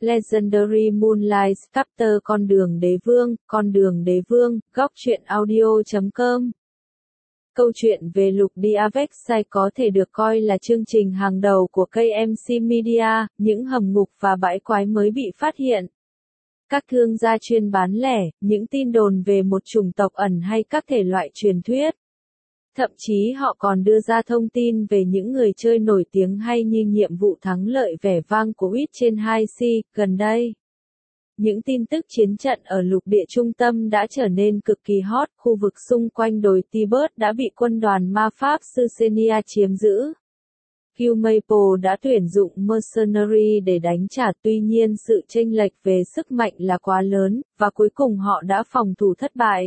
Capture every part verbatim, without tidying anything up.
Legendary Moonlight Chapter Con đường đế vương, con đường đế vương, góc truyện audio chấm com. Câu chuyện về lục địa Vexai có thể được coi là chương trình hàng đầu của ca em xê Media, những hầm ngục và bãi quái mới bị phát hiện. Các thương gia chuyên bán lẻ, những tin đồn về một chủng tộc ẩn hay các thể loại truyền thuyết. Thậm chí họ còn đưa ra thông tin về những người chơi nổi tiếng hay như nhiệm vụ thắng lợi vẻ vang của Witch trên hai C, gần đây. Những tin tức chiến trận ở lục địa trung tâm đã trở nên cực kỳ hot, khu vực xung quanh đồi Tibet đã bị quân đoàn ma pháp Sucenia chiếm giữ. Guild Maple đã tuyển dụng mercenary để đánh trả, tuy nhiên sự chênh lệch về sức mạnh là quá lớn, và cuối cùng họ đã phòng thủ thất bại.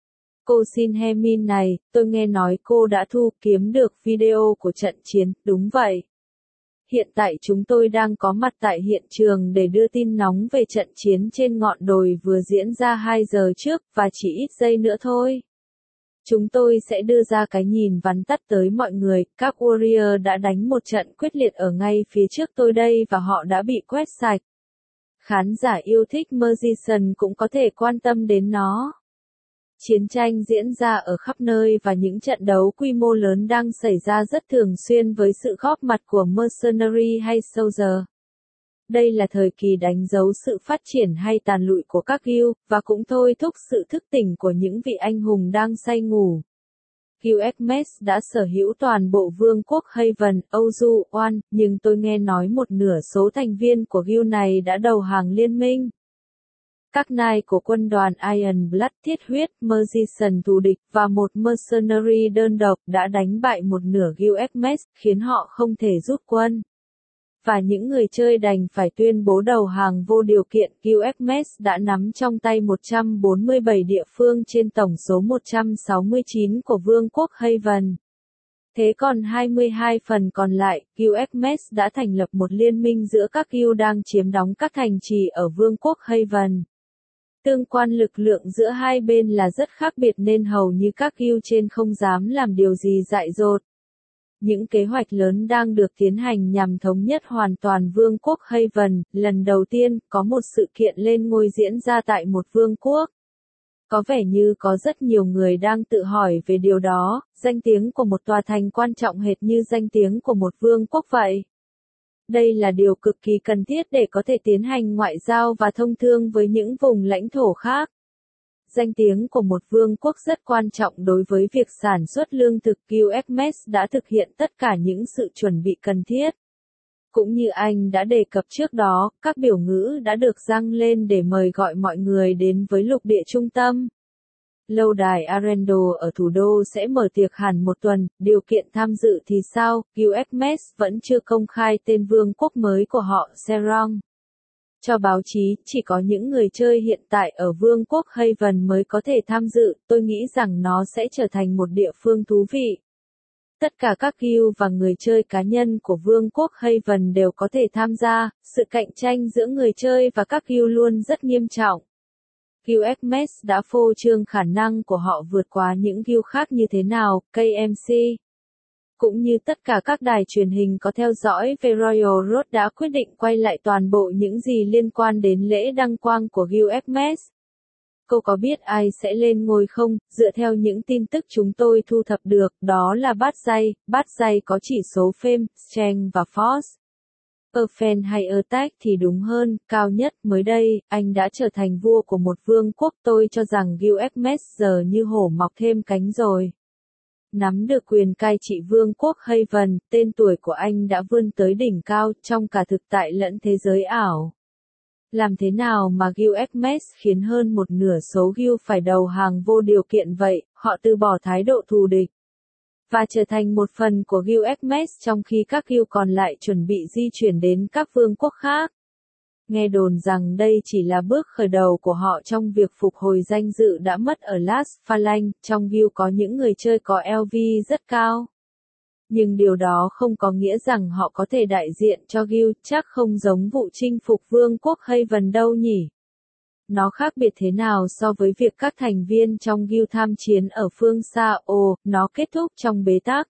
Cô xin Hemin này, tôi nghe nói cô đã thu kiếm được video của trận chiến, đúng vậy. Hiện tại chúng tôi đang có mặt tại hiện trường để đưa tin nóng về trận chiến trên ngọn đồi vừa diễn ra hai giờ trước, và chỉ ít giây nữa thôi. Chúng tôi sẽ đưa ra cái nhìn vắn tắt tới mọi người, các Warrior đã đánh một trận quyết liệt ở ngay phía trước tôi đây và họ đã bị quét sạch. Khán giả yêu thích Magician cũng có thể quan tâm đến nó. Chiến tranh diễn ra ở khắp nơi và những trận đấu quy mô lớn đang xảy ra rất thường xuyên với sự góp mặt của mercenary hay soldier. Đây là thời kỳ đánh dấu sự phát triển hay tàn lụi của các guild, và cũng thôi thúc sự thức tỉnh của những vị anh hùng đang say ngủ. Guild Hermes đã sở hữu toàn bộ vương quốc Haven, Ozu, One, nhưng tôi nghe nói một nửa số thành viên của guild này đã đầu hàng liên minh. Các nai của quân đoàn Iron Blood thiết huyết, Magician thù địch và một mercenary đơn độc đã đánh bại một nửa Guild Hermes, khiến họ không thể rút quân. Và những người chơi đành phải tuyên bố đầu hàng vô điều kiện. Guild Hermes đã nắm trong tay một trăm bốn mươi bảy địa phương trên tổng số một trăm sáu mươi chín của Vương quốc Haven. Thế còn hai mươi hai phần còn lại, Guild Hermes đã thành lập một liên minh giữa các guild đang chiếm đóng các thành trì ở Vương quốc Haven. Tương quan lực lượng giữa hai bên là rất khác biệt nên hầu như các guild trên không dám làm điều gì dại dột. Những kế hoạch lớn đang được tiến hành nhằm thống nhất hoàn toàn Vương quốc Haven. Lần đầu tiên, có một sự kiện lên ngôi diễn ra tại một vương quốc. Có vẻ như có rất nhiều người đang tự hỏi về điều đó, danh tiếng của một tòa thành quan trọng hệt như danh tiếng của một vương quốc vậy. Đây là điều cực kỳ cần thiết để có thể tiến hành ngoại giao và thông thương với những vùng lãnh thổ khác. Danh tiếng của một vương quốc rất quan trọng đối với việc sản xuất lương thực. Guild Hermes đã thực hiện tất cả những sự chuẩn bị cần thiết. Cũng như anh đã đề cập trước đó, các biểu ngữ đã được dăng lên để mời gọi mọi người đến với lục địa trung tâm. Lâu đài Arendelle ở thủ đô sẽ mở tiệc hẳn một tuần, điều kiện tham dự thì sao? Guild Hermes vẫn chưa công khai tên vương quốc mới của họ, Serong. Cho báo chí, chỉ có những người chơi hiện tại ở Vương quốc Haven mới có thể tham dự, tôi nghĩ rằng nó sẽ trở thành một địa phương thú vị. Tất cả các guild và người chơi cá nhân của Vương quốc Haven đều có thể tham gia, sự cạnh tranh giữa người chơi và các guild luôn rất nghiêm trọng. Guild Hermes đã phô trương khả năng của họ vượt qua những guild khác như thế nào, ca em xê. Cũng như tất cả các đài truyền hình có theo dõi về Royal Road đã quyết định quay lại toàn bộ những gì liên quan đến lễ đăng quang của Guild Hermes. Cô có biết ai sẽ lên ngôi không? Dựa theo những tin tức chúng tôi thu thập được, đó là bát giai, bát giai có chỉ số Fame, Strength và Force. Offense hay Attack thì đúng hơn, cao nhất. Mới đây, anh đã trở thành vua của một vương quốc. Tôi cho rằng Guild Hermes giờ như hổ mọc thêm cánh rồi. Nắm được quyền cai trị Vương quốc Haven, tên tuổi của anh đã vươn tới đỉnh cao trong cả thực tại lẫn thế giới ảo. Làm thế nào mà Guild Hermes khiến hơn một nửa số guild phải đầu hàng vô điều kiện vậy? Họ từ bỏ thái độ thù địch và trở thành một phần của Guild Hermes trong khi các guild còn lại chuẩn bị di chuyển đến các vương quốc khác. Nghe đồn rằng đây chỉ là bước khởi đầu của họ trong việc phục hồi danh dự đã mất ở Las Phalanx. Trong guild có những người chơi có lờ vê rất cao. Nhưng điều đó không có nghĩa rằng họ có thể đại diện cho guild, chắc không giống vụ chinh phục Vương quốc Haven đâu nhỉ. Nó khác biệt thế nào so với việc các thành viên trong guild tham chiến ở phương xa? Ồ, nó kết thúc trong bế tắc.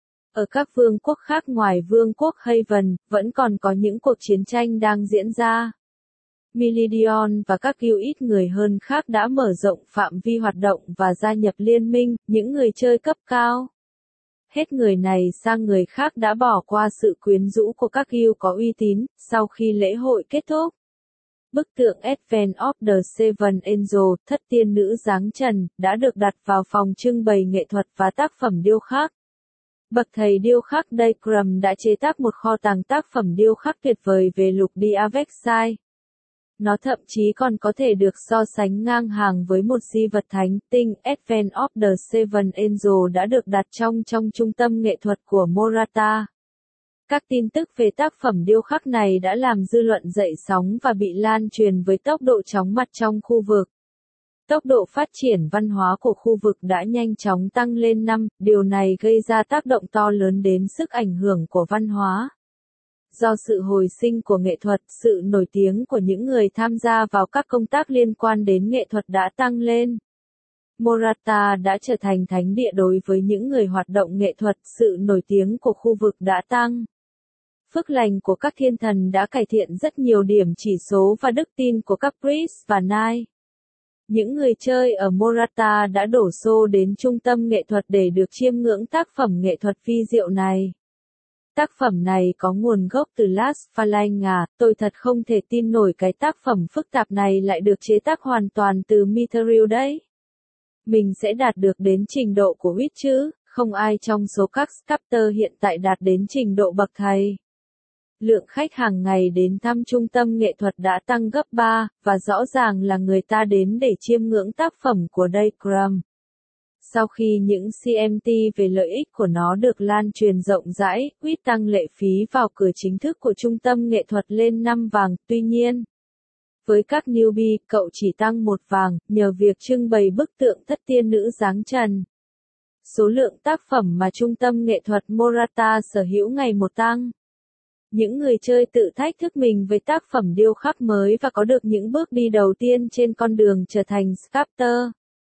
Ở các vương quốc khác ngoài Vương quốc Haven, vẫn còn có những cuộc chiến tranh đang diễn ra. Million và các guild ít người hơn khác đã mở rộng phạm vi hoạt động và gia nhập liên minh, những người chơi cấp cao. Hết người này sang người khác đã bỏ qua sự quyến rũ của các guild có uy tín, sau khi lễ hội kết thúc. Bức tượng Advent of the Seven Angels, thất tiên nữ dáng trần, đã được đặt vào phòng trưng bày nghệ thuật và tác phẩm điêu khắc. Bậc thầy điêu khắc Dacrum đã chế tác một kho tàng tác phẩm điêu khắc tuyệt vời về lục địa Avexai. Nó thậm chí còn có thể được so sánh ngang hàng với một di vật thánh tinh. Advent of the Seven Angels đã được đặt trong trong trung tâm nghệ thuật của Morata. Các tin tức về tác phẩm điêu khắc này đã làm dư luận dậy sóng và bị lan truyền với tốc độ chóng mặt trong khu vực. Tốc độ phát triển văn hóa của khu vực đã nhanh chóng tăng lên năm, điều này gây ra tác động to lớn đến sức ảnh hưởng của văn hóa. Do sự hồi sinh của nghệ thuật, sự nổi tiếng của những người tham gia vào các công tác liên quan đến nghệ thuật đã tăng lên. Morata đã trở thành thánh địa đối với những người hoạt động nghệ thuật, sự nổi tiếng của khu vực đã tăng. Phước lành của các thiên thần đã cải thiện rất nhiều điểm chỉ số và đức tin của các priest và knight. Những người chơi ở Morata đã đổ xô đến trung tâm nghệ thuật để được chiêm ngưỡng tác phẩm nghệ thuật vi diệu này. Tác phẩm này có nguồn gốc từ Las Falangas, tôi thật không thể tin nổi cái tác phẩm phức tạp này lại được chế tác hoàn toàn từ Mithril đấy. Mình sẽ đạt được đến trình độ của Wit chứ, không ai trong số các sculptor hiện tại đạt đến trình độ bậc thầy. Lượng khách hàng ngày đến thăm trung tâm nghệ thuật đã tăng gấp ba, và rõ ràng là người ta đến để chiêm ngưỡng tác phẩm của Dacrum. Sau khi những xê em tê về lợi ích của nó được lan truyền rộng rãi, Wit tăng lệ phí vào cửa chính thức của trung tâm nghệ thuật lên năm vàng, tuy nhiên. Với các newbie, cậu chỉ tăng một vàng, nhờ việc trưng bày bức tượng thất tiên nữ dáng trần. Số lượng tác phẩm mà trung tâm nghệ thuật Morata sở hữu ngày một tăng. Những người chơi tự thách thức mình với tác phẩm điêu khắc mới và có được những bước đi đầu tiên trên con đường trở thành sculptor.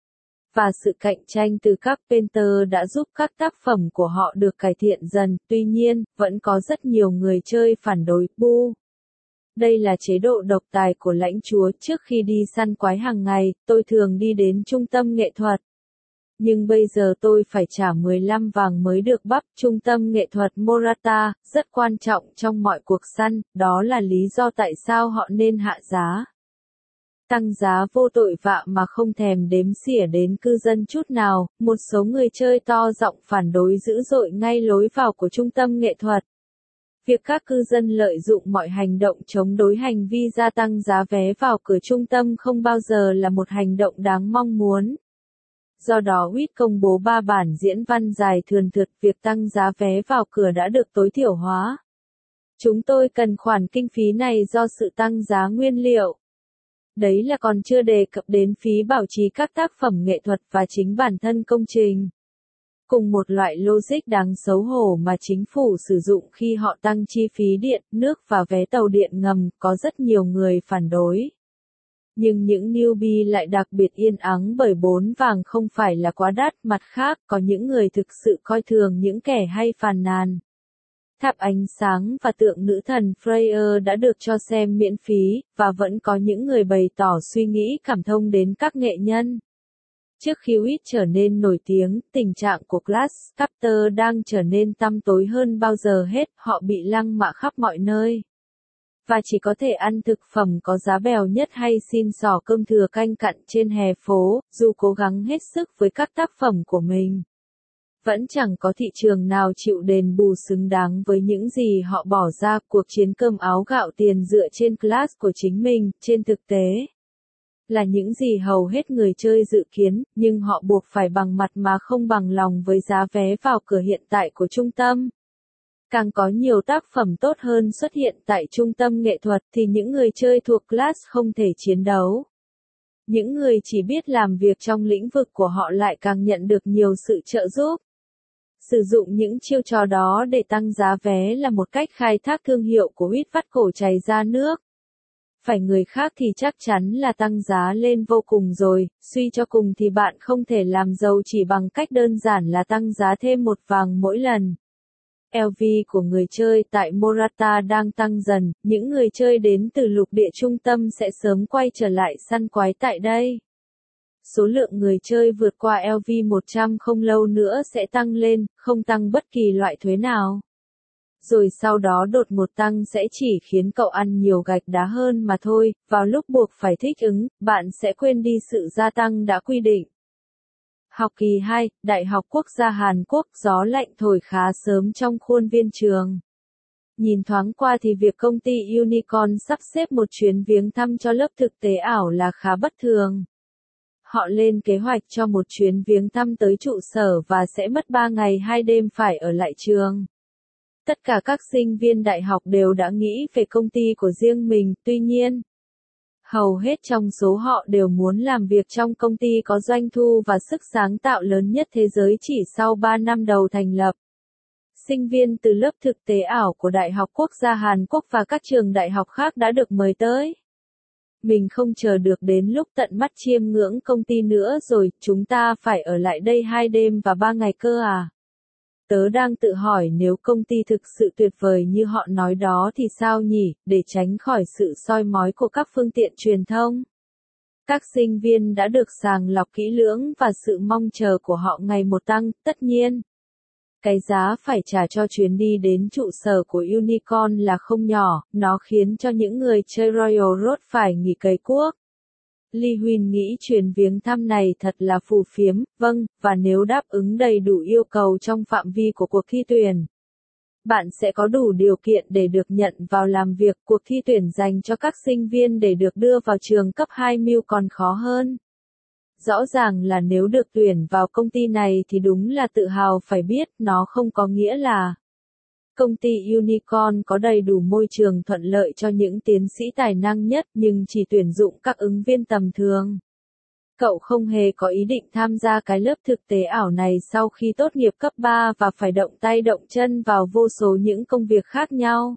Và sự cạnh tranh từ các painter đã giúp các tác phẩm của họ được cải thiện dần, tuy nhiên, vẫn có rất nhiều người chơi phản đối. Bu. Đây là chế độ độc tài của lãnh chúa. Trước khi đi săn quái hàng ngày, tôi thường đi đến trung tâm nghệ thuật. Nhưng bây giờ tôi phải trả mười lăm vàng mới được bắp. Trung tâm nghệ thuật Morata, rất quan trọng trong mọi cuộc săn, đó là lý do tại sao họ nên hạ giá. Tăng giá vô tội vạ mà không thèm đếm xỉa đến cư dân chút nào, một số người chơi to giọng phản đối dữ dội ngay lối vào của trung tâm nghệ thuật. Việc các cư dân lợi dụng mọi hành động chống đối hành vi gia tăng giá vé vào cửa trung tâm không bao giờ là một hành động đáng mong muốn. Do đó Wit công bố ba bản diễn văn dài thườn thượt, việc tăng giá vé vào cửa đã được tối thiểu hóa. Chúng tôi cần khoản kinh phí này do sự tăng giá nguyên liệu. Đấy là còn chưa đề cập đến phí bảo trì các tác phẩm nghệ thuật và chính bản thân công trình. Cùng một loại logic đáng xấu hổ mà chính phủ sử dụng khi họ tăng chi phí điện, nước và vé tàu điện ngầm, có rất nhiều người phản đối. Nhưng những newbie lại đặc biệt yên ắng bởi bốn vàng không phải là quá đắt, mặt khác, có những người thực sự coi thường những kẻ hay phàn nàn. Tháp ánh sáng và tượng nữ thần Freya đã được cho xem miễn phí, và vẫn có những người bày tỏ suy nghĩ cảm thông đến các nghệ nhân. Trước khi Wit trở nên nổi tiếng, tình trạng của Glass Sculptor đang trở nên tăm tối hơn bao giờ hết, họ bị lăng mạ khắp mọi nơi. Và chỉ có thể ăn thực phẩm có giá bèo nhất hay xin xỏ cơm thừa canh cặn trên hè phố, dù cố gắng hết sức với các tác phẩm của mình. Vẫn chẳng có thị trường nào chịu đền bù xứng đáng với những gì họ bỏ ra. Cuộc chiến cơm áo gạo tiền dựa trên class của chính mình, trên thực tế, là những gì hầu hết người chơi dự kiến, nhưng họ buộc phải bằng mặt mà không bằng lòng với giá vé vào cửa hiện tại của trung tâm. Càng có nhiều tác phẩm tốt hơn xuất hiện tại trung tâm nghệ thuật thì những người chơi thuộc class không thể chiến đấu. Những người chỉ biết làm việc trong lĩnh vực của họ lại càng nhận được nhiều sự trợ giúp. Sử dụng những chiêu trò đó để tăng giá vé là một cách khai thác thương hiệu của Wit vắt cổ chảy ra nước. Phải người khác thì chắc chắn là tăng giá lên vô cùng rồi, suy cho cùng thì bạn không thể làm giàu chỉ bằng cách đơn giản là tăng giá thêm một vàng mỗi lần. lờ vê của người chơi tại Morata đang tăng dần, những người chơi đến từ lục địa trung tâm sẽ sớm quay trở lại săn quái tại đây. Số lượng người chơi vượt qua lờ vê một trăm không lâu nữa sẽ tăng lên, không tăng bất kỳ loại thuế nào. Rồi sau đó đột ngột tăng sẽ chỉ khiến cậu ăn nhiều gạch đá hơn mà thôi, vào lúc buộc phải thích ứng, bạn sẽ quên đi sự gia tăng đã quy định. Học kỳ hai, Đại học Quốc gia Hàn Quốc, gió lạnh thổi khá sớm trong khuôn viên trường. Nhìn thoáng qua thì việc công ty Unicorn sắp xếp một chuyến viếng thăm cho lớp thực tế ảo là khá bất thường. Họ lên kế hoạch cho một chuyến viếng thăm tới trụ sở và sẽ mất ba ngày hai đêm phải ở lại trường. Tất cả các sinh viên đại học đều đã nghĩ về công ty của riêng mình, tuy nhiên, hầu hết trong số họ đều muốn làm việc trong công ty có doanh thu và sức sáng tạo lớn nhất thế giới chỉ sau ba năm đầu thành lập. Sinh viên từ lớp thực tế ảo của Đại học Quốc gia Hàn Quốc và các trường đại học khác đã được mời tới. Mình không chờ được đến lúc tận mắt chiêm ngưỡng công ty nữa rồi, chúng ta phải ở lại đây hai đêm và ba ngày cơ à? Tớ đang tự hỏi nếu công ty thực sự tuyệt vời như họ nói đó thì sao nhỉ, để tránh khỏi sự soi mói của các phương tiện truyền thông. Các sinh viên đã được sàng lọc kỹ lưỡng và sự mong chờ của họ ngày một tăng, tất nhiên. Cái giá phải trả cho chuyến đi đến trụ sở của Unicorn là không nhỏ, nó khiến cho những người chơi Royal Road phải nghỉ cày cuốc. Lee Huynh nghĩ chuyến viếng thăm này thật là phù phiếm, vâng, và nếu đáp ứng đầy đủ yêu cầu trong phạm vi của cuộc thi tuyển, bạn sẽ có đủ điều kiện để được nhận vào làm việc. Cuộc thi tuyển dành cho các sinh viên để được đưa vào trường cấp hai mưu còn khó hơn. Rõ ràng là nếu được tuyển vào công ty này thì đúng là tự hào phải biết, nó không có nghĩa là công ty Unicorn có đầy đủ môi trường thuận lợi cho những tiến sĩ tài năng nhất nhưng chỉ tuyển dụng các ứng viên tầm thường. Cậu không hề có ý định tham gia cái lớp thực tế ảo này sau khi tốt nghiệp cấp ba và phải động tay động chân vào vô số những công việc khác nhau.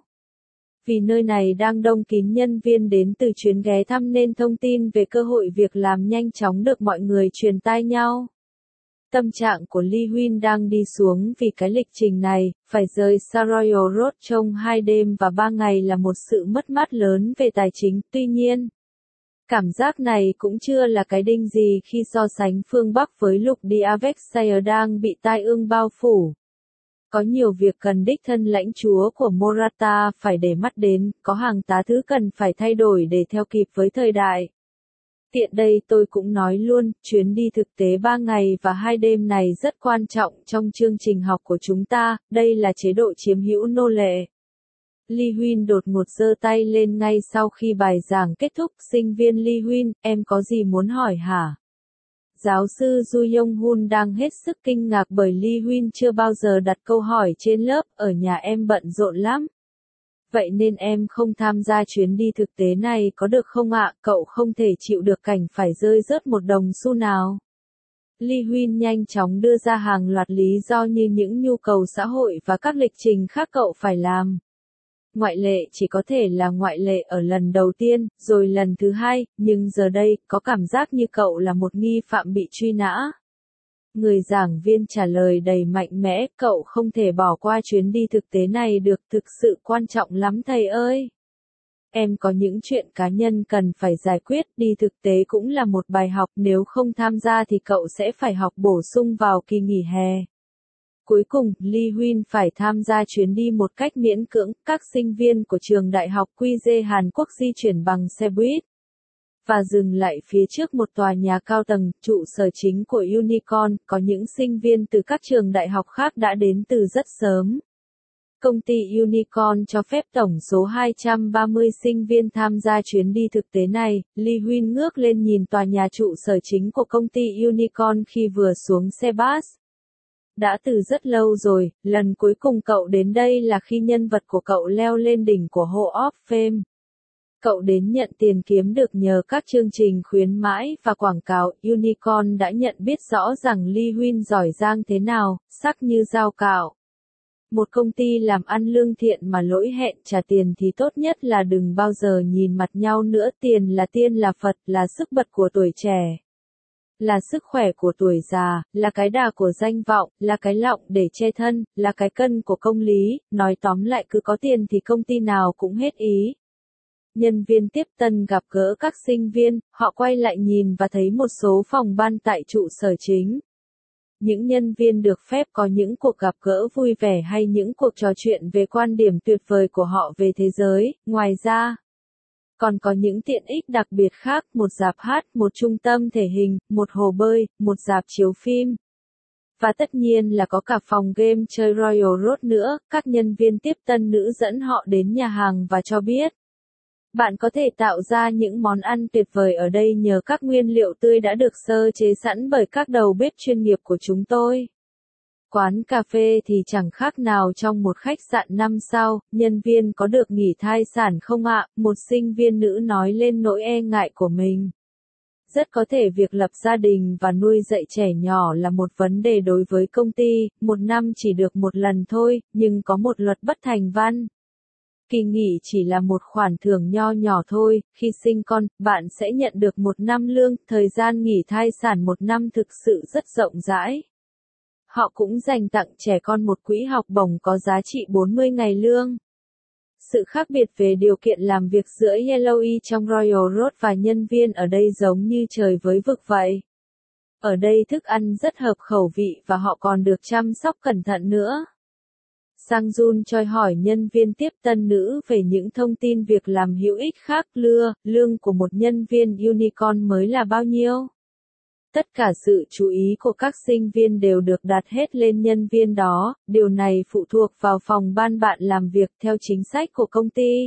Vì nơi này đang đông kín nhân viên đến từ chuyến ghé thăm nên thông tin về cơ hội việc làm nhanh chóng được mọi người truyền tai nhau. Tâm trạng của Lee Huynh đang đi xuống vì cái lịch trình này, phải rời xa Royal Road trong hai đêm và ba ngày là một sự mất mát lớn về tài chính, tuy nhiên. Cảm giác này cũng chưa là cái đinh gì khi so sánh phương Bắc với lục địa Avexshire đang bị tai ương bao phủ. Có nhiều việc cần đích thân lãnh chúa của Morata phải để mắt đến, có hàng tá thứ cần phải thay đổi để theo kịp với thời đại. Tiện đây tôi cũng nói luôn, chuyến đi thực tế ba ngày và hai đêm này rất quan trọng trong chương trình học của chúng ta, đây là chế độ chiếm hữu nô lệ. Lee Huynh đột ngột giơ tay lên ngay sau khi bài giảng kết thúc, sinh viên Lee Huynh, em có gì muốn hỏi hả? Giáo sư Ju Yong Hun đang hết sức kinh ngạc bởi Lee Huynh chưa bao giờ đặt câu hỏi trên lớp, ở nhà em bận rộn lắm. Vậy nên em không tham gia chuyến đi thực tế này có được không ạ? Cậu không thể chịu được cảnh phải rơi rớt một đồng xu nào. Lee Huynh nhanh chóng đưa ra hàng loạt lý do như những nhu cầu xã hội và các lịch trình khác cậu phải làm. Ngoại lệ chỉ có thể là ngoại lệ ở lần đầu tiên, rồi lần thứ hai, nhưng giờ đây, có cảm giác như cậu là một nghi phạm bị truy nã. Người giảng viên trả lời đầy mạnh mẽ, cậu không thể bỏ qua chuyến đi thực tế này được, thực sự quan trọng lắm thầy ơi. Em có những chuyện cá nhân cần phải giải quyết, đi thực tế cũng là một bài học, nếu không tham gia thì cậu sẽ phải học bổ sung vào kỳ nghỉ hè. Cuối cùng, Lee Huynh phải tham gia chuyến đi một cách miễn cưỡng, các sinh viên của trường đại học quy giê Hàn Quốc di chuyển bằng xe buýt và dừng lại phía trước một tòa nhà cao tầng, trụ sở chính của Unicorn, có những sinh viên từ các trường đại học khác đã đến từ rất sớm. Công ty Unicorn cho phép tổng số hai trăm ba mươi sinh viên tham gia chuyến đi thực tế này. Lee Huynh ngước lên nhìn tòa nhà trụ sở chính của công ty Unicorn khi vừa xuống xe bus. Đã từ rất lâu rồi, lần cuối cùng cậu đến đây là khi nhân vật của cậu leo lên đỉnh của Hall of Fame. Cậu đến nhận tiền kiếm được nhờ các chương trình khuyến mãi và quảng cáo. Unicorn đã nhận biết rõ rằng Lee Huynh giỏi giang thế nào, sắc như dao cạo. Một công ty làm ăn lương thiện mà lỗi hẹn trả tiền thì tốt nhất là đừng bao giờ nhìn mặt nhau nữa, tiền là tiên là Phật, là sức bật của tuổi trẻ. là sức khỏe của tuổi già, là cái đà của danh vọng, là cái lọng để che thân, là cái cân của công lý, nói tóm lại cứ có tiền thì công ty nào cũng hết ý. Nhân viên tiếp tân gặp gỡ các sinh viên, họ quay lại nhìn và thấy một số phòng ban tại trụ sở chính. Những nhân viên được phép có những cuộc gặp gỡ vui vẻ hay những cuộc trò chuyện về quan điểm tuyệt vời của họ về thế giới. Ngoài ra, còn có những tiện ích đặc biệt khác, một rạp hát, một trung tâm thể hình, một hồ bơi, một rạp chiếu phim. Và tất nhiên là có cả phòng game chơi Royal Road nữa. Các nhân viên tiếp tân nữ dẫn họ đến nhà hàng và cho biết, bạn có thể tạo ra những món ăn tuyệt vời ở đây nhờ các nguyên liệu tươi đã được sơ chế sẵn bởi các đầu bếp chuyên nghiệp của chúng tôi. Quán cà phê thì chẳng khác nào trong một khách sạn năm sao, nhân viên có được nghỉ thai sản không ạ? Một sinh viên nữ nói lên nỗi e ngại của mình. Rất có thể việc lập gia đình và nuôi dạy trẻ nhỏ là một vấn đề đối với công ty, một năm chỉ được một lần thôi, nhưng có một luật bất thành văn. Kỳ nghỉ chỉ là một khoản thưởng nho nhỏ thôi, khi sinh con, bạn sẽ nhận được một năm lương, thời gian nghỉ thai sản một năm thực sự rất rộng rãi. Họ cũng dành tặng trẻ con một quỹ học bổng có giá trị bốn mươi ngày lương. Sự khác biệt về điều kiện làm việc giữa Yellowkey trong Royal Road và nhân viên ở đây giống như trời với vực vậy. Ở đây thức ăn rất hợp khẩu vị và họ còn được chăm sóc cẩn thận nữa. Sang Jun Choi hỏi nhân viên tiếp tân nữ về những thông tin việc làm hữu ích khác. Lưa, lương của một nhân viên Unicorn mới là bao nhiêu? Tất cả sự chú ý của các sinh viên đều được đặt hết lên nhân viên đó, điều này phụ thuộc vào phòng ban bạn làm việc theo chính sách của công ty.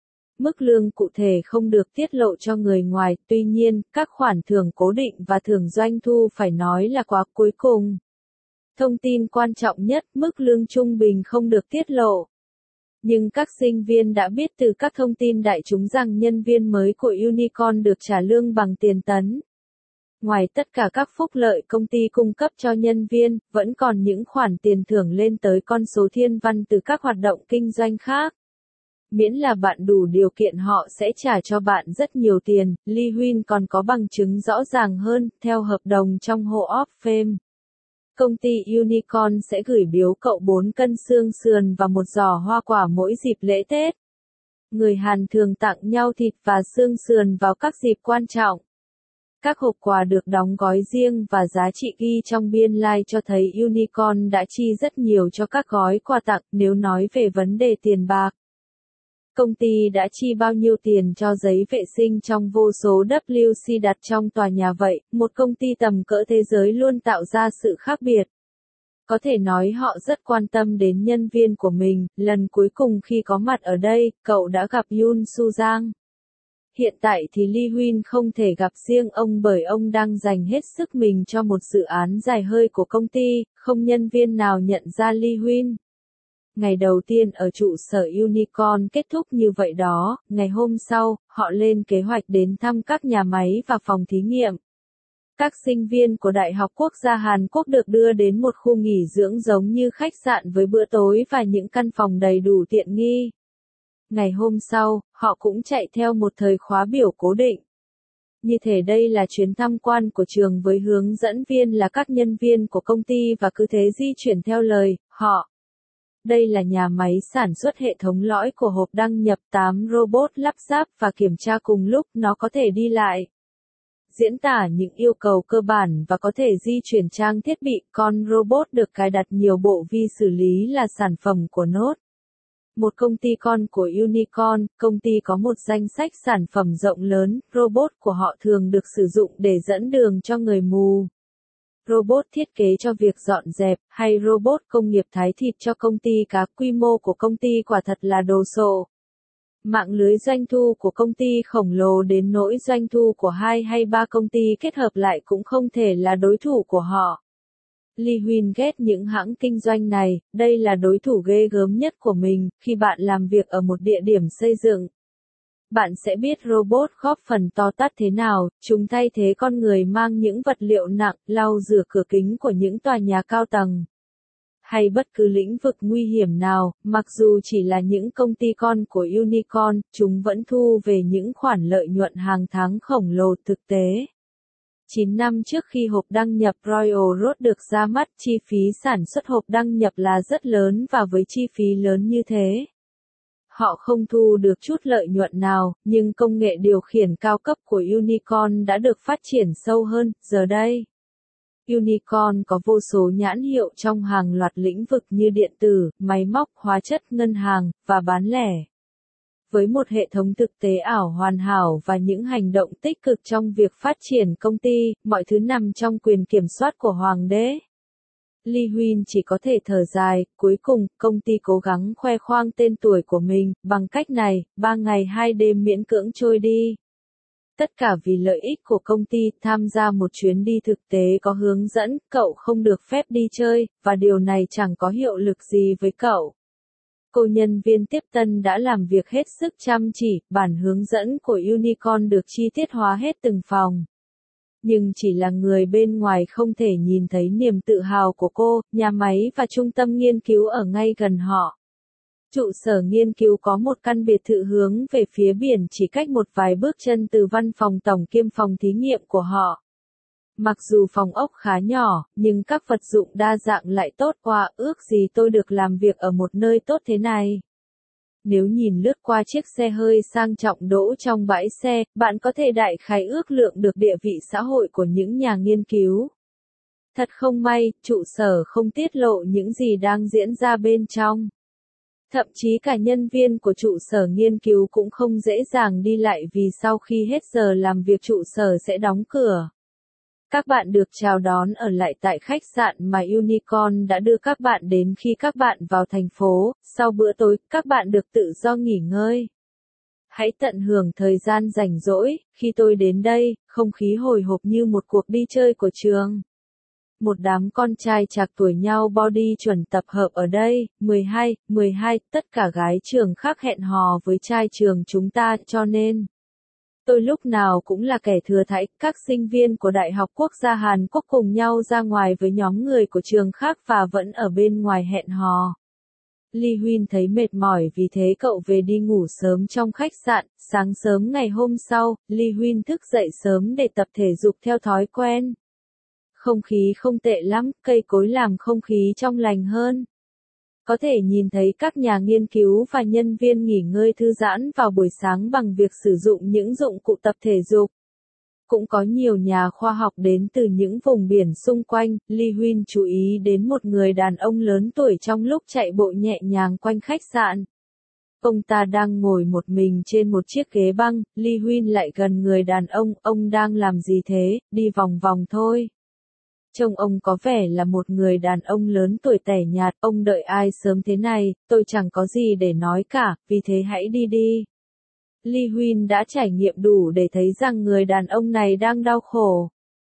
Mức lương cụ thể không được tiết lộ cho người ngoài, tuy nhiên, các khoản thưởng cố định và thưởng doanh thu phải nói là quá cuối cùng. Thông tin quan trọng nhất, mức lương trung bình không được tiết lộ. Nhưng các sinh viên đã biết từ các thông tin đại chúng rằng nhân viên mới của Unicorn được trả lương bằng tiền tấn. Ngoài tất cả các phúc lợi công ty cung cấp cho nhân viên, vẫn còn những khoản tiền thưởng lên tới con số thiên văn từ các hoạt động kinh doanh khác. Miễn là bạn đủ điều kiện họ sẽ trả cho bạn rất nhiều tiền. Lee Huynh còn có bằng chứng rõ ràng hơn, theo hợp đồng trong Hall of Fame. Công ty Unicorn sẽ gửi biếu cậu bốn cân xương sườn và một giỏ hoa quả mỗi dịp lễ Tết. Người Hàn thường tặng nhau thịt và xương sườn vào các dịp quan trọng. Các hộp quà được đóng gói riêng và giá trị ghi trong biên lai cho thấy Unicorn đã chi rất nhiều cho các gói quà tặng. Nếu nói về vấn đề tiền bạc, công ty đã chi bao nhiêu tiền cho giấy vệ sinh trong vô số W C đặt trong tòa nhà vậy? Một công ty tầm cỡ thế giới luôn tạo ra sự khác biệt. Có thể nói họ rất quan tâm đến nhân viên của mình. Lần cuối cùng khi có mặt ở đây, cậu đã gặp Yoon Soo Giang. Hiện tại thì Lee Huynh không thể gặp riêng ông bởi ông đang dành hết sức mình cho một dự án dài hơi của công ty, không nhân viên nào nhận ra Lee Huynh. Ngày đầu tiên ở trụ sở Unicorn kết thúc như vậy đó, ngày hôm sau, họ lên kế hoạch đến thăm các nhà máy và phòng thí nghiệm. Các sinh viên của Đại học Quốc gia Hàn Quốc được đưa đến một khu nghỉ dưỡng giống như khách sạn với bữa tối và những căn phòng đầy đủ tiện nghi. Ngày hôm sau, họ cũng chạy theo một thời khóa biểu cố định. Như thể đây là chuyến tham quan của trường với hướng dẫn viên là các nhân viên của công ty và cứ thế di chuyển theo lời họ. Đây là nhà máy sản xuất hệ thống lõi của hộp đăng nhập tám robot lắp ráp và kiểm tra cùng lúc nó có thể đi lại. Diễn tả những yêu cầu cơ bản và có thể di chuyển trang thiết bị. Con robot được cài đặt nhiều bộ vi xử lý là sản phẩm của Node. Một công ty con của Unicorn, công ty có một danh sách sản phẩm rộng lớn, robot của họ thường được sử dụng để dẫn đường cho người mù. Robot thiết kế cho việc dọn dẹp, hay robot công nghiệp thái thịt cho công ty cá. Quy mô của công ty quả thật là đồ sộ. Mạng lưới doanh thu của công ty khổng lồ đến nỗi doanh thu của hai hay ba công ty kết hợp lại cũng không thể là đối thủ của họ. Lee Huynh ghét những hãng kinh doanh này, đây là đối thủ ghê gớm nhất của mình. Khi bạn làm việc ở một địa điểm xây dựng, bạn sẽ biết robot góp phần to tát thế nào, chúng thay thế con người mang những vật liệu nặng, lau rửa cửa kính của những tòa nhà cao tầng. Hay bất cứ lĩnh vực nguy hiểm nào, mặc dù chỉ là những công ty con của Unicorn, chúng vẫn thu về những khoản lợi nhuận hàng tháng khổng lồ thực tế. chín năm trước khi hộp đăng nhập Royal Road được ra mắt, chi phí sản xuất hộp đăng nhập là rất lớn và với chi phí lớn như thế, họ không thu được chút lợi nhuận nào, nhưng công nghệ điều khiển cao cấp của Unicorn đã được phát triển sâu hơn, giờ đây. Unicorn có vô số nhãn hiệu trong hàng loạt lĩnh vực như điện tử, máy móc, hóa chất, ngân hàng, và bán lẻ. Với một hệ thống thực tế ảo hoàn hảo và những hành động tích cực trong việc phát triển công ty, mọi thứ nằm trong quyền kiểm soát của Hoàng đế. Li Huynh chỉ có thể thở dài, cuối cùng, công ty cố gắng khoe khoang tên tuổi của mình, bằng cách này, ba ngày hai đêm miễn cưỡng trôi đi. Tất cả vì lợi ích của công ty, tham gia một chuyến đi thực tế có hướng dẫn, cậu không được phép đi chơi, và điều này chẳng có hiệu lực gì với cậu. Cô nhân viên tiếp tân đã làm việc hết sức chăm chỉ, bản hướng dẫn của Unicorn được chi tiết hóa hết từng phòng. Nhưng chỉ là người bên ngoài không thể nhìn thấy niềm tự hào của cô, nhà máy và trung tâm nghiên cứu ở ngay gần họ. Trụ sở nghiên cứu có một căn biệt thự hướng về phía biển chỉ cách một vài bước chân từ văn phòng tổng kiêm phòng thí nghiệm của họ. Mặc dù phòng ốc khá nhỏ, nhưng các vật dụng đa dạng lại tốt quá, ước gì tôi được làm việc ở một nơi tốt thế này. Nếu nhìn lướt qua chiếc xe hơi sang trọng đỗ trong bãi xe, bạn có thể đại khái ước lượng được địa vị xã hội của những nhà nghiên cứu. Thật không may, trụ sở không tiết lộ những gì đang diễn ra bên trong. Thậm chí cả nhân viên của trụ sở nghiên cứu cũng không dễ dàng đi lại vì sau khi hết giờ làm việc trụ sở sẽ đóng cửa. Các bạn được chào đón ở lại tại khách sạn mà Unicorn đã đưa các bạn đến khi các bạn vào thành phố, sau bữa tối, các bạn được tự do nghỉ ngơi. Hãy tận hưởng thời gian rảnh rỗi, khi tôi đến đây, không khí hồi hộp như một cuộc đi chơi của trường. Một đám con trai trạc tuổi nhau body chuẩn tập hợp ở đây, mười hai, mười hai, tất cả gái trường khác hẹn hò với trai trường chúng ta, cho nên tôi lúc nào cũng là kẻ thừa thãi. Các sinh viên của Đại học Quốc gia Hàn Quốc cùng nhau ra ngoài với nhóm người của trường khác và vẫn ở bên ngoài hẹn hò. Li Huynh thấy mệt mỏi vì thế cậu về đi ngủ sớm trong khách sạn. Sáng sớm ngày hôm sau, Li Huynh thức dậy sớm để tập thể dục theo thói quen. Không khí không tệ lắm, cây cối làm không khí trong lành hơn. Có thể nhìn thấy các nhà nghiên cứu và nhân viên nghỉ ngơi thư giãn vào buổi sáng bằng việc sử dụng những dụng cụ tập thể dục. Cũng có nhiều nhà khoa học đến từ những vùng biển xung quanh. Li Huynh chú ý đến một người đàn ông lớn tuổi trong lúc chạy bộ nhẹ nhàng quanh khách sạn. Ông ta đang ngồi một mình trên một chiếc ghế băng. Li Huynh lại gần người đàn ông, ông đang làm gì thế, đi vòng vòng thôi. Trông ông có vẻ là một người đàn ông lớn tuổi tẻ nhạt, ông đợi ai sớm thế này, tôi chẳng có gì để nói cả, vì thế hãy đi đi. Li Huynh đã trải nghiệm đủ để thấy rằng người đàn ông này đang đau khổ.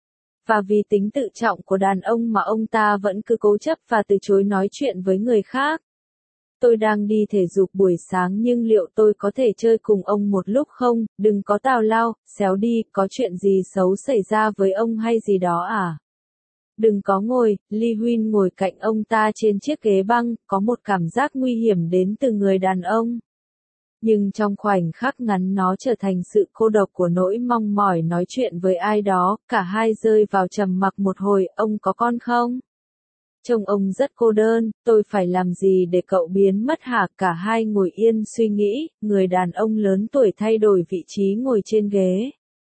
Và vì tính tự trọng của đàn ông mà ông ta vẫn cứ cố chấp và từ chối nói chuyện với người khác. Tôi đang đi thể dục buổi sáng nhưng liệu tôi có thể chơi cùng ông một lúc không, đừng có tào lao, xéo đi, có chuyện gì xấu xảy ra với ông hay gì đó à? Đừng có ngồi. Li Huynh ngồi cạnh ông ta trên chiếc ghế băng, có một cảm giác nguy hiểm đến từ người đàn ông. Nhưng trong khoảnh khắc ngắn nó trở thành sự cô độc của nỗi mong mỏi nói chuyện với ai đó, cả hai rơi vào trầm mặc một hồi. Ông có con không? Trông ông rất cô đơn, tôi phải làm gì để cậu biến mất hả? Cả hai ngồi yên suy nghĩ, người đàn ông lớn tuổi thay đổi vị trí ngồi trên ghế.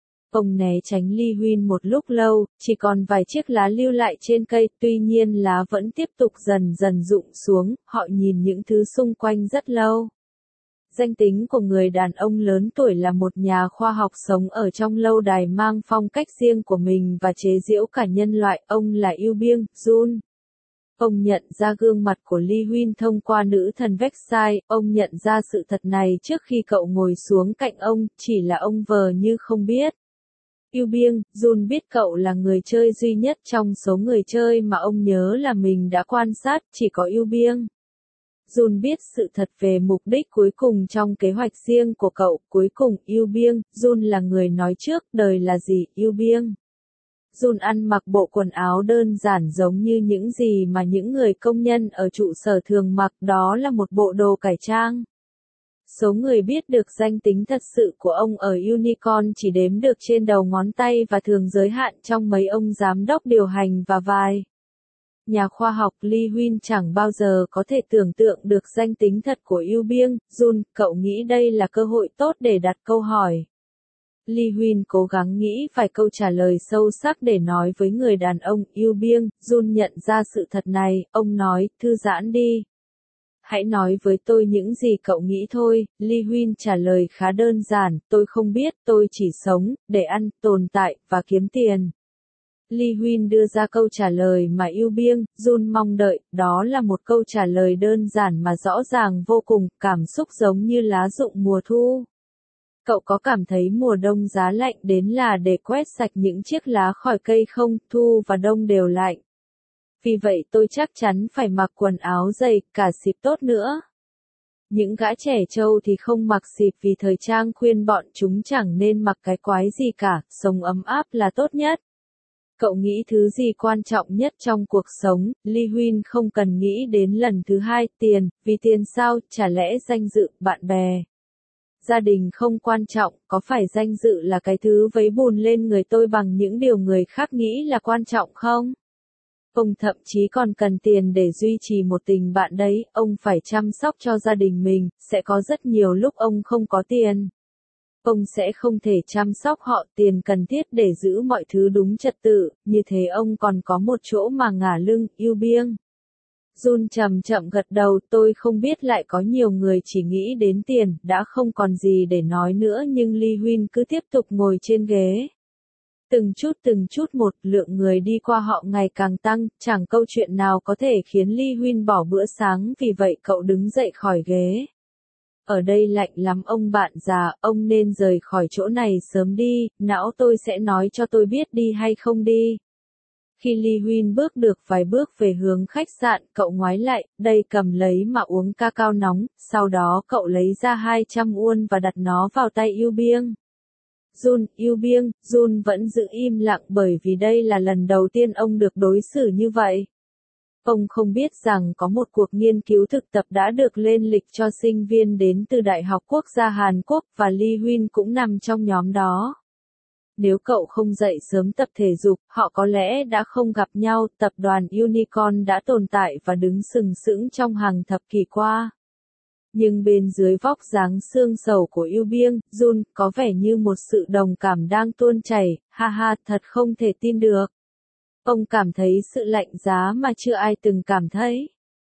Ông né tránh Li Huynh một lúc lâu, chỉ còn vài chiếc lá lưu lại trên cây, tuy nhiên lá vẫn tiếp tục dần dần rụng xuống, họ nhìn những thứ xung quanh rất lâu. Danh tính của người đàn ông lớn tuổi là một nhà khoa học sống ở trong lâu đài mang phong cách riêng của mình và chế giễu cả nhân loại, ông là Yu Bieng, Jun. Ông nhận ra gương mặt của Li Huynh thông qua nữ thần Vexai, ông nhận ra sự thật này trước khi cậu ngồi xuống cạnh ông, chỉ là ông vờ như không biết. Yu Bieng, Jun biết cậu là người chơi duy nhất trong số người chơi mà ông nhớ là mình đã quan sát, chỉ có Yu Bieng. Jun biết sự thật về mục đích cuối cùng trong kế hoạch riêng của cậu, cuối cùng, Yu Bieng, Jun là người nói trước, đời là gì, Yu Bieng. Jun ăn mặc bộ quần áo đơn giản giống như những gì mà những người công nhân ở trụ sở thường mặc, đó là một bộ đồ cải trang. Số người biết được danh tính thật sự của ông ở Unicorn chỉ đếm được trên đầu ngón tay và thường giới hạn trong mấy ông giám đốc điều hành và vài nhà khoa học. Lee Huynh chẳng bao giờ có thể tưởng tượng được danh tính thật của Yu Bieng. Jun, cậu nghĩ đây là cơ hội tốt để đặt câu hỏi. Lee Huynh cố gắng nghĩ vài câu trả lời sâu sắc để nói với người đàn ông. Yu Bieng, Jun nhận ra sự thật này, ông nói, thư giãn đi. Hãy nói với tôi những gì cậu nghĩ thôi. Lee Huynh trả lời khá đơn giản, tôi không biết, tôi chỉ sống, để ăn, tồn tại, và kiếm tiền. Lee Huynh đưa ra câu trả lời mà Yu Bieng, Jun mong đợi, đó là một câu trả lời đơn giản mà rõ ràng vô cùng, cảm xúc giống như lá rụng mùa thu. Cậu có cảm thấy mùa đông giá lạnh đến là để quét sạch những chiếc lá khỏi cây không? Thu và đông đều lạnh. Vì vậy tôi chắc chắn phải mặc quần áo dày, cả xịp tốt nữa. Những gã trẻ trâu thì không mặc xịp vì thời trang khuyên bọn chúng chẳng nên mặc cái quái gì cả, sống ấm áp là tốt nhất. Cậu nghĩ thứ gì quan trọng nhất trong cuộc sống? Lee Huynh không cần nghĩ đến lần thứ hai, tiền, vì tiền sao, chả lẽ danh dự, bạn bè. Gia đình không quan trọng, có phải danh dự là cái thứ vấy bùn lên người tôi bằng những điều người khác nghĩ là quan trọng không? Ông thậm chí còn cần tiền để duy trì một tình bạn đấy, ông phải chăm sóc cho gia đình mình, sẽ có rất nhiều lúc ông không có tiền. Ông sẽ không thể chăm sóc họ, tiền cần thiết để giữ mọi thứ đúng trật tự, như thế ông còn có một chỗ mà ngả lưng. Yu Bieng. Jun chậm chậm gật đầu, tôi không biết lại có nhiều người chỉ nghĩ đến tiền, đã không còn gì để nói nữa nhưng Lee Huynh cứ tiếp tục ngồi trên ghế. Từng chút từng chút một, lượng người đi qua họ ngày càng tăng, chẳng câu chuyện nào có thể khiến Lee Huynh bỏ bữa sáng, vì vậy cậu đứng dậy khỏi ghế. Ở đây lạnh lắm ông bạn già, ông nên rời khỏi chỗ này sớm đi, não tôi sẽ nói cho tôi biết đi hay không đi. Khi Lee Huynh bước được vài bước về hướng khách sạn, cậu ngoái lại, đây cầm lấy mà uống ca cao nóng, sau đó cậu lấy ra hai trăm won và đặt nó vào tay Yu Bieng. Jun, Yu Bieng, Jun vẫn giữ im lặng bởi vì đây là lần đầu tiên ông được đối xử như vậy. Ông không biết rằng có một cuộc nghiên cứu thực tập đã được lên lịch cho sinh viên đến từ Đại học Quốc gia Hàn Quốc và Lee Huynh cũng nằm trong nhóm đó. Nếu cậu không dậy sớm tập thể dục, họ có lẽ đã không gặp nhau. Tập đoàn Unicorn đã tồn tại và đứng sừng sững trong hàng thập kỷ qua. Nhưng bên dưới vóc dáng xương sầu của Yu Bieng, Jun có vẻ như một sự đồng cảm đang tuôn chảy, ha ha, thật không thể tin được. Ông cảm thấy sự lạnh giá mà chưa ai từng cảm thấy.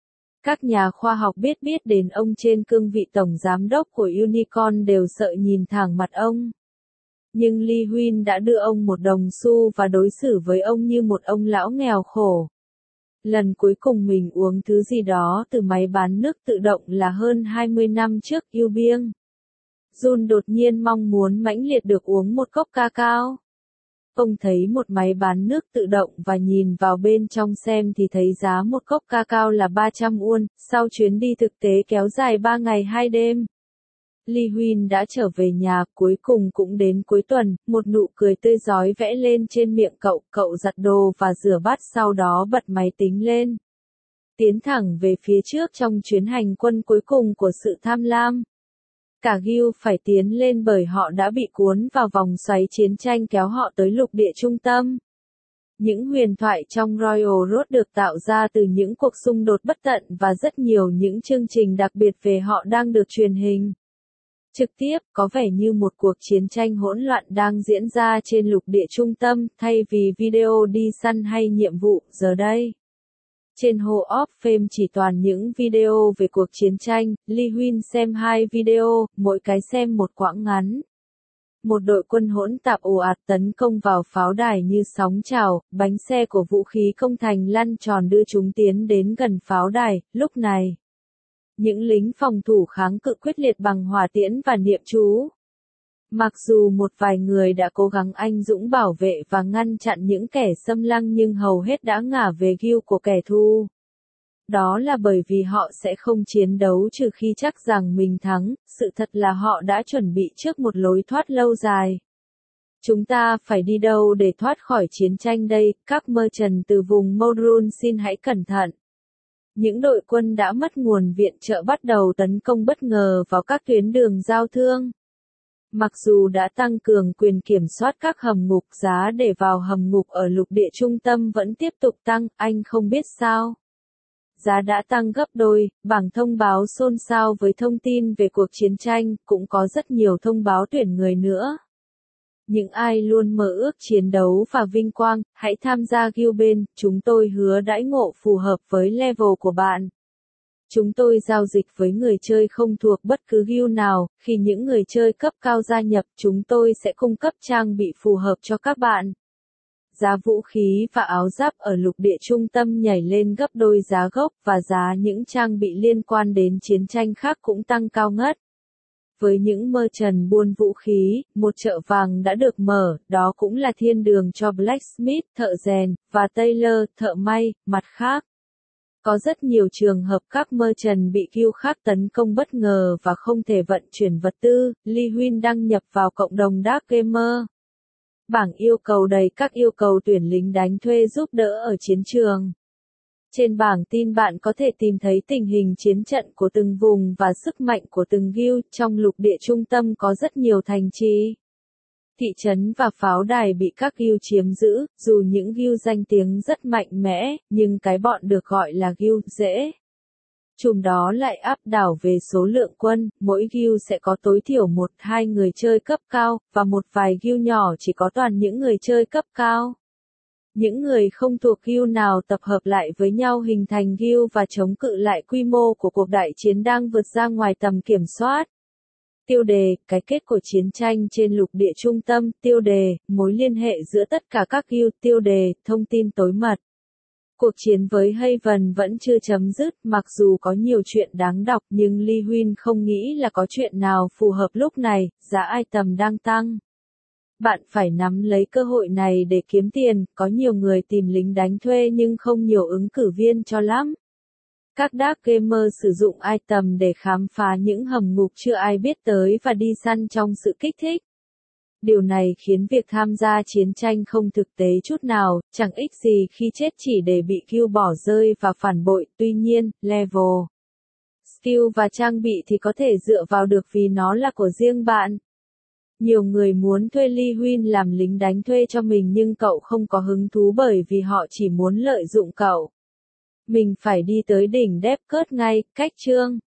Các nhà khoa học biết biết đến ông trên cương vị tổng giám đốc của Unicorn đều sợ nhìn thẳng mặt ông. Nhưng Lee Huynh đã đưa ông một đồng xu và đối xử với ông như một ông lão nghèo khổ. Lần cuối cùng mình uống thứ gì đó từ máy bán nước tự động là hơn hai mươi năm trước. Yu Bieng. Jun đột nhiên mong muốn mãnh liệt được uống một cốc ca cao. Ông thấy một máy bán nước tự động và nhìn vào bên trong xem thì thấy giá một cốc ca cao là ba trăm won, sau chuyến đi thực tế kéo dài ba ngày hai đêm. Lee Huynh đã trở về nhà, cuối cùng cũng đến cuối tuần, một nụ cười tươi rói vẽ lên trên miệng cậu, cậu giặt đồ và rửa bát sau đó bật máy tính lên. Tiến thẳng về phía trước trong chuyến hành quân cuối cùng của sự tham lam. Cả Gil phải tiến lên bởi họ đã bị cuốn vào vòng xoáy chiến tranh kéo họ tới lục địa trung tâm. Những huyền thoại trong Royal Road được tạo ra từ những cuộc xung đột bất tận và rất nhiều những chương trình đặc biệt về họ đang được truyền hình trực tiếp, có vẻ như một cuộc chiến tranh hỗn loạn đang diễn ra trên lục địa trung tâm, thay vì video đi săn hay nhiệm vụ, giờ đây. Trên Hall of Fame chỉ toàn những video về cuộc chiến tranh, Lee Huynh xem hai video, mỗi cái xem một quãng ngắn. Một đội quân hỗn tạp ồ ạt tấn công vào pháo đài như sóng trào, bánh xe của vũ khí công thành lăn tròn đưa chúng tiến đến gần pháo đài, lúc này. Những lính phòng thủ kháng cự quyết liệt bằng hỏa tiễn và niệm chú. Mặc dù một vài người đã cố gắng anh dũng bảo vệ và ngăn chặn những kẻ xâm lăng nhưng hầu hết đã ngả về Gil của kẻ thù. Đó là bởi vì họ sẽ không chiến đấu trừ khi chắc rằng mình thắng, sự thật là họ đã chuẩn bị trước một lối thoát lâu dài. Chúng ta phải đi đâu để thoát khỏi chiến tranh đây, các merchant từ vùng Modrun xin hãy cẩn thận. những đội quân đã mất nguồn viện trợ bắt đầu tấn công bất ngờ vào các tuyến đường giao thương. Mặc dù đã tăng cường quyền kiểm soát các hầm ngục, giá để vào hầm ngục ở lục địa trung tâm vẫn tiếp tục tăng, anh không biết sao. Giá đã tăng gấp đôi, bảng thông báo xôn xao với thông tin về cuộc chiến tranh, cũng có rất nhiều thông báo tuyển người nữa. Những ai luôn mơ ước chiến đấu và vinh quang, hãy tham gia guild bên, chúng tôi hứa đãi ngộ phù hợp với level của bạn. Chúng tôi giao dịch với người chơi không thuộc bất cứ guild nào, khi những người chơi cấp cao gia nhập, chúng tôi sẽ cung cấp trang bị phù hợp cho các bạn. Giá vũ khí và áo giáp ở lục địa trung tâm nhảy lên gấp đôi giá gốc và giá những trang bị liên quan đến chiến tranh khác cũng tăng cao ngất. Với những merchant buôn vũ khí, một chợ vàng đã được mở, đó cũng là thiên đường cho blacksmith, thợ rèn, và tailor, thợ may. Mặt khác, có rất nhiều trường hợp các merchant bị guild khác tấn công bất ngờ và không thể vận chuyển vật tư. Lee Huynh đăng nhập vào cộng đồng Dark Gamer. Bảng yêu cầu đầy các yêu cầu tuyển lính đánh thuê giúp đỡ ở chiến trường. Trên bảng tin bạn có thể tìm thấy tình hình chiến trận của từng vùng và sức mạnh của từng guild. Trong lục địa trung tâm có rất nhiều thành trì, thị trấn và pháo đài bị các guild chiếm giữ, dù những guild danh tiếng rất mạnh mẽ, nhưng cái bọn được gọi là guild dễ chùm đó lại áp đảo về số lượng quân, mỗi guild sẽ có tối thiểu một hai người chơi cấp cao, và một vài guild nhỏ chỉ có toàn những người chơi cấp cao. Những người không thuộc guild nào tập hợp lại với nhau hình thành guild và chống cự lại quy mô của cuộc đại chiến đang vượt ra ngoài tầm kiểm soát. Tiêu đề, cái kết của chiến tranh trên lục địa trung tâm. Tiêu đề, mối liên hệ giữa tất cả các guild. Tiêu đề, thông tin tối mật. Cuộc chiến với Haven vẫn chưa chấm dứt, mặc dù có nhiều chuyện đáng đọc nhưng Lee Huynh không nghĩ là có chuyện nào phù hợp lúc này, giá item đang tăng. Bạn phải nắm lấy cơ hội này để kiếm tiền, có nhiều người tìm lính đánh thuê nhưng không nhiều ứng cử viên cho lắm. Các Dark Gamer sử dụng item để khám phá những hầm ngục chưa ai biết tới và đi săn trong sự kích thích. Điều này khiến việc tham gia chiến tranh không thực tế chút nào, chẳng ích gì khi chết chỉ để bị guild bỏ rơi và phản bội. Tuy nhiên, level, skill và trang bị thì có thể dựa vào được vì nó là của riêng bạn. Nhiều người muốn thuê Lee Huynh làm lính đánh thuê cho mình nhưng cậu không có hứng thú bởi vì họ chỉ muốn lợi dụng cậu. Mình phải đi tới đỉnh Deathcut ngay, cách chương.